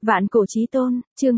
Vạn cổ chí tôn, chương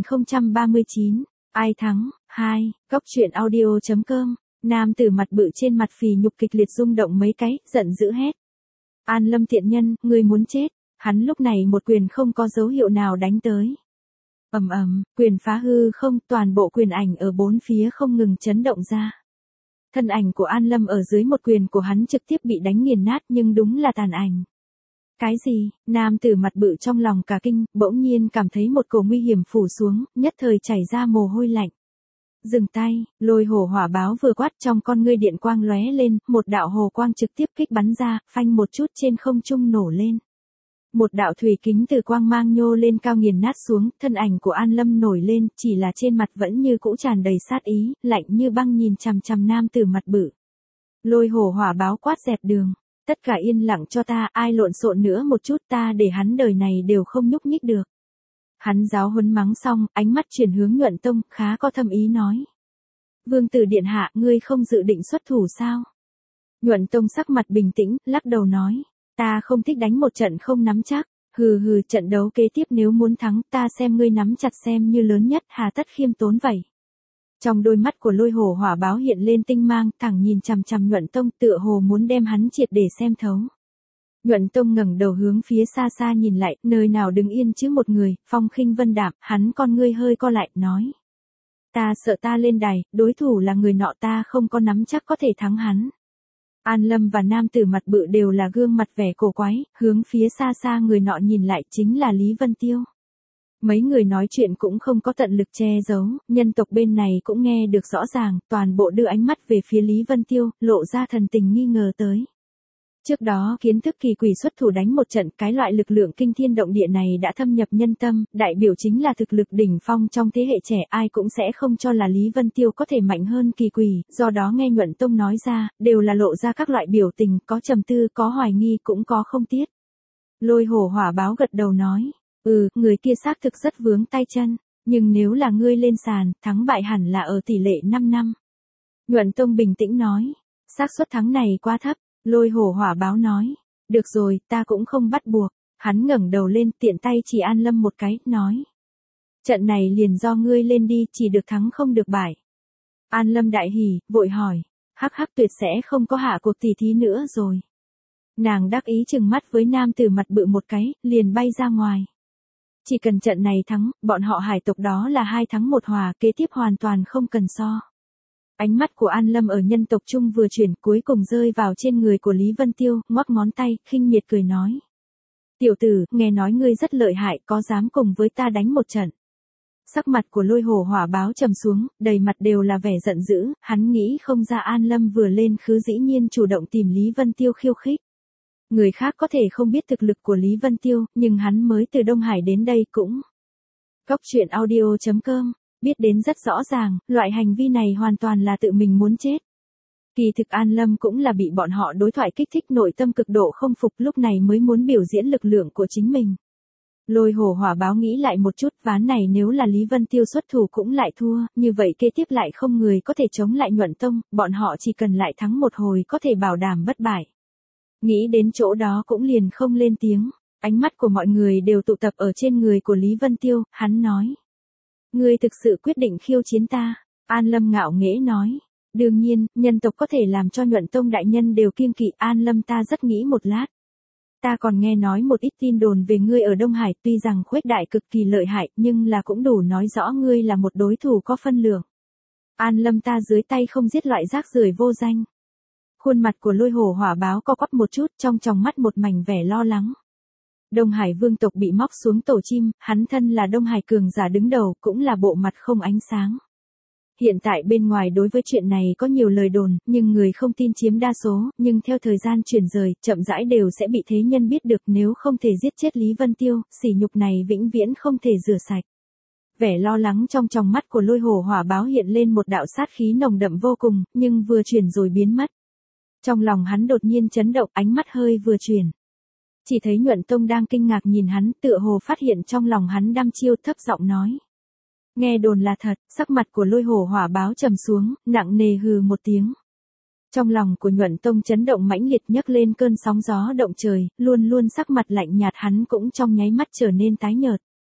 2039, ai thắng, 2, góc truyện audio.com, nam tử mặt bự trên mặt phì nhục kịch liệt rung động mấy cái, giận dữ hét. An Lâm tiện nhân, ngươi muốn chết, hắn lúc này một quyền không có dấu hiệu nào đánh tới. Ầm ầm, quyền phá hư không, toàn bộ quyền ảnh ở bốn phía không ngừng chấn động ra. Thân ảnh của An Lâm ở dưới một quyền của hắn trực tiếp bị đánh nghiền nát nhưng đúng là tàn ảnh. Cái gì? Nam tử mặt bự trong lòng cả kinh, bỗng nhiên cảm thấy một cổ nguy hiểm phủ xuống, nhất thời chảy ra mồ hôi lạnh. Dừng tay, lôi hổ hỏa báo vừa quát trong con ngươi điện quang lóe lên, một đạo hồ quang trực tiếp kích bắn ra, phanh một chút trên không trung nổ lên. Một đạo thủy kính từ quang mang nhô lên cao nghiền nát xuống, thân ảnh của An Lâm nổi lên, chỉ là trên mặt vẫn như cũ tràn đầy sát ý, lạnh như băng nhìn chằm chằm nam tử mặt bự. Lôi hổ hỏa báo quát dẹp đường. Tất cả yên lặng cho ta, ai lộn xộn nữa một chút ta để hắn đời này đều không nhúc nhích được. Hắn giáo huấn mắng xong, ánh mắt chuyển hướng Nhuận Tông, khá có thâm ý nói. Vương tử điện hạ, ngươi không dự định xuất thủ sao? Nhuận Tông sắc mặt bình tĩnh, lắc đầu nói. Ta không thích đánh một trận không nắm chắc, hừ trận đấu kế tiếp nếu muốn thắng ta xem ngươi nắm chặt xem như lớn nhất hà tất khiêm tốn vậy. Trong đôi mắt của lôi hổ hỏa báo hiện lên tinh mang, thẳng nhìn chằm chằm Nhuận Tông tựa hồ muốn đem hắn triệt để xem thấu. Nhuận Tông ngẩng đầu hướng phía xa xa nhìn lại, nơi nào đứng yên chứ một người, phong khinh vân đạm, hắn con ngươi hơi co lại, nói. Ta sợ ta lên đài, đối thủ là người nọ ta không có nắm chắc có thể thắng hắn. An Lâm và nam tử mặt bự đều là gương mặt vẻ cổ quái, hướng phía xa xa người nọ nhìn lại chính là Lý Vân Tiêu. Mấy người nói chuyện cũng không có tận lực che giấu, nhân tộc bên này cũng nghe được rõ ràng, toàn bộ đưa ánh mắt về phía Lý Vân Tiêu, lộ ra thần tình nghi ngờ tới. Trước đó kiến thức kỳ quỷ xuất thủ đánh một trận, cái loại lực lượng kinh thiên động địa này đã thâm nhập nhân tâm, đại biểu chính là thực lực đỉnh phong trong thế hệ trẻ, ai cũng sẽ không cho là Lý Vân Tiêu có thể mạnh hơn kỳ quỷ, do đó nghe Nhuận Tông nói ra, đều là lộ ra các loại biểu tình, có trầm tư, có hoài nghi, cũng có không tiếc. Lôi hổ hỏa báo gật đầu nói. Người kia xác thực rất vướng tay chân, nhưng nếu là ngươi lên sàn, thắng bại hẳn là ở tỷ lệ 5 năm. Nhuận Tông bình tĩnh nói, xác suất thắng này quá thấp, lôi hổ hỏa báo nói, được rồi, ta cũng không bắt buộc, hắn ngẩng đầu lên tiện tay chỉ An Lâm một cái, nói. Trận này liền do ngươi lên đi, chỉ được thắng không được bại. An Lâm đại hỉ, vội hỏi, hắc tuyệt sẽ không có hạ cuộc tỷ thí nữa rồi. Nàng đắc ý chừng mắt với nam tử mặt bự một cái, liền bay ra ngoài. Chỉ cần trận này thắng, bọn họ hải tộc đó là 2 thắng 1 hòa, kế tiếp hoàn toàn không cần so. Ánh mắt của An Lâm ở nhân tộc trung vừa chuyển, cuối cùng rơi vào trên người của Lý Vân Tiêu, ngoắc ngón tay, khinh miệt cười nói. Tiểu tử, nghe nói ngươi rất lợi hại, có dám cùng với ta đánh một trận. Sắc mặt của lôi hổ hỏa báo trầm xuống, đầy mặt đều là vẻ giận dữ, hắn nghĩ không ra An Lâm vừa lên khứ dĩ nhiên chủ động tìm Lý Vân Tiêu khiêu khích. Người khác có thể không biết thực lực của Lý Vân Tiêu, nhưng hắn mới từ Đông Hải đến đây cũng. Góc truyện audio.com, biết đến rất rõ ràng, loại hành vi này hoàn toàn là tự mình muốn chết. Kỳ thực An Lâm cũng là bị bọn họ đối thoại kích thích nội tâm cực độ không phục, lúc này mới muốn biểu diễn lực lượng của chính mình. Lôi hổ hỏa báo nghĩ lại một chút, ván này nếu là Lý Vân Tiêu xuất thủ cũng lại thua, như vậy kế tiếp lại không người có thể chống lại Nhuận Tông, bọn họ chỉ cần lại thắng một hồi có thể bảo đảm bất bại. Nghĩ đến chỗ đó cũng liền không lên tiếng, ánh mắt của mọi người đều tụ tập ở trên người của Lý Vân Tiêu, hắn nói. Ngươi thực sự quyết định khiêu chiến ta, An Lâm ngạo nghễ nói. Đương nhiên, nhân tộc có thể làm cho Nhuận Tông đại nhân đều kiêng kỵ, An Lâm ta rất nghĩ một lát. Ta còn nghe nói một ít tin đồn về ngươi ở Đông Hải, tuy rằng khuếch đại cực kỳ lợi hại, nhưng là cũng đủ nói rõ ngươi là một đối thủ có phân lượng. An Lâm ta dưới tay không giết loại rác rưởi vô danh. Khuôn mặt của lôi hổ hỏa báo co quắp một chút, trong tròng mắt một mảnh vẻ lo lắng. Đông Hải vương tộc bị móc xuống tổ chim, hắn thân là Đông Hải cường giả đứng đầu, cũng là bộ mặt không ánh sáng. Hiện tại bên ngoài đối với chuyện này có nhiều lời đồn, nhưng người không tin chiếm đa số, nhưng theo thời gian chuyển rời, chậm rãi đều sẽ bị thế nhân biết được, nếu không thể giết chết Lý Vân Tiêu, sỉ nhục này vĩnh viễn không thể rửa sạch. Vẻ lo lắng trong tròng mắt của lôi hổ hỏa báo hiện lên một đạo sát khí nồng đậm vô cùng, nhưng vừa chuyển rồi biến mất. Trong lòng hắn đột nhiên chấn động, ánh mắt hơi vừa chuyển. Chỉ thấy Nhuận Tông đang kinh ngạc nhìn hắn, tựa hồ phát hiện trong lòng hắn đăm chiêu, thấp giọng nói. Nghe đồn là thật, sắc mặt của lôi hổ hỏa báo trầm xuống, nặng nề hừ một tiếng. Trong lòng của Nhuận Tông chấn động mãnh liệt, nhấc lên cơn sóng gió động trời, luôn sắc mặt lạnh nhạt hắn cũng trong nháy mắt trở nên tái nhợt.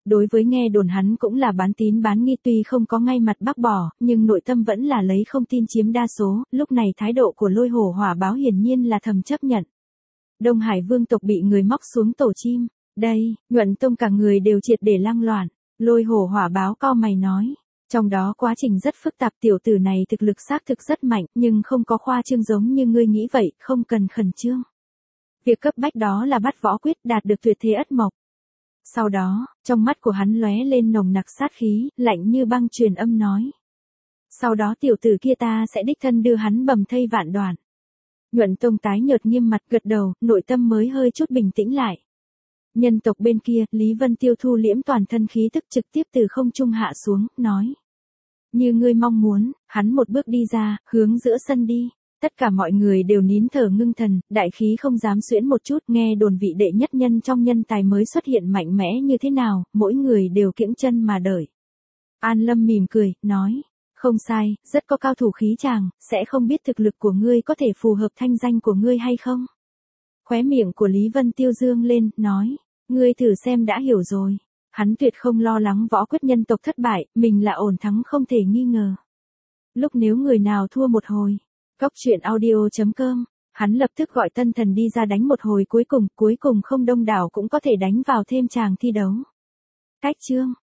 Đối với nghe đồn hắn cũng là bán tín bán nghi, tuy không có ngay mặt bác bỏ, nhưng nội tâm vẫn là lấy không tin chiếm đa số, lúc này thái độ của Lôi Hổ Hỏa Báo hiển nhiên là thầm chấp nhận. Đông Hải vương tộc bị người móc xuống tổ chim, đây, Nhuận Tông cả người đều triệt để lăng loạn. Lôi Hổ Hỏa Báo cau mày nói, trong đó quá trình rất phức tạp, tiểu tử này thực lực xác thực rất mạnh, nhưng không có khoa trương giống như ngươi nghĩ vậy, không cần khẩn trương. Việc cấp bách đó là bắt võ quyết đạt được tuyệt thế ất mộc. Sau đó, trong mắt của hắn lóe lên nồng nặc sát khí, lạnh như băng truyền âm nói. Sau đó tiểu tử kia ta sẽ đích thân đưa hắn bầm thây vạn đoạn. Nhuận Tông tái nhợt nghiêm mặt gật đầu, nội tâm mới hơi chút bình tĩnh lại. Nhân tộc bên kia, Lý Vân Tiêu thu liễm toàn thân khí tức trực tiếp từ không trung hạ xuống, nói. Như ngươi mong muốn, hắn một bước đi ra, hướng giữa sân đi. Tất cả mọi người đều nín thở ngưng thần, đại khí không dám xuyễn một chút, nghe đồn vị đệ nhất nhân trong nhân tài mới xuất hiện mạnh mẽ như thế nào, mỗi người đều kiễng chân mà đợi. An Lâm mỉm cười, nói, không sai, rất có cao thủ khí chàng, sẽ không biết thực lực của ngươi có thể phù hợp thanh danh của ngươi hay không. Khóe miệng của Lý Vân Tiêu dương lên, nói, ngươi thử xem đã hiểu rồi. Hắn tuyệt không lo lắng võ quyết nhân tộc thất bại, mình là ổn thắng không thể nghi ngờ. Lúc nếu người nào thua một hồi, Cóc truyện audio.com, hắn lập tức gọi tân thần đi ra đánh một hồi cuối cùng không đông đảo cũng có thể đánh vào thêm tràng thi đấu. Cách chương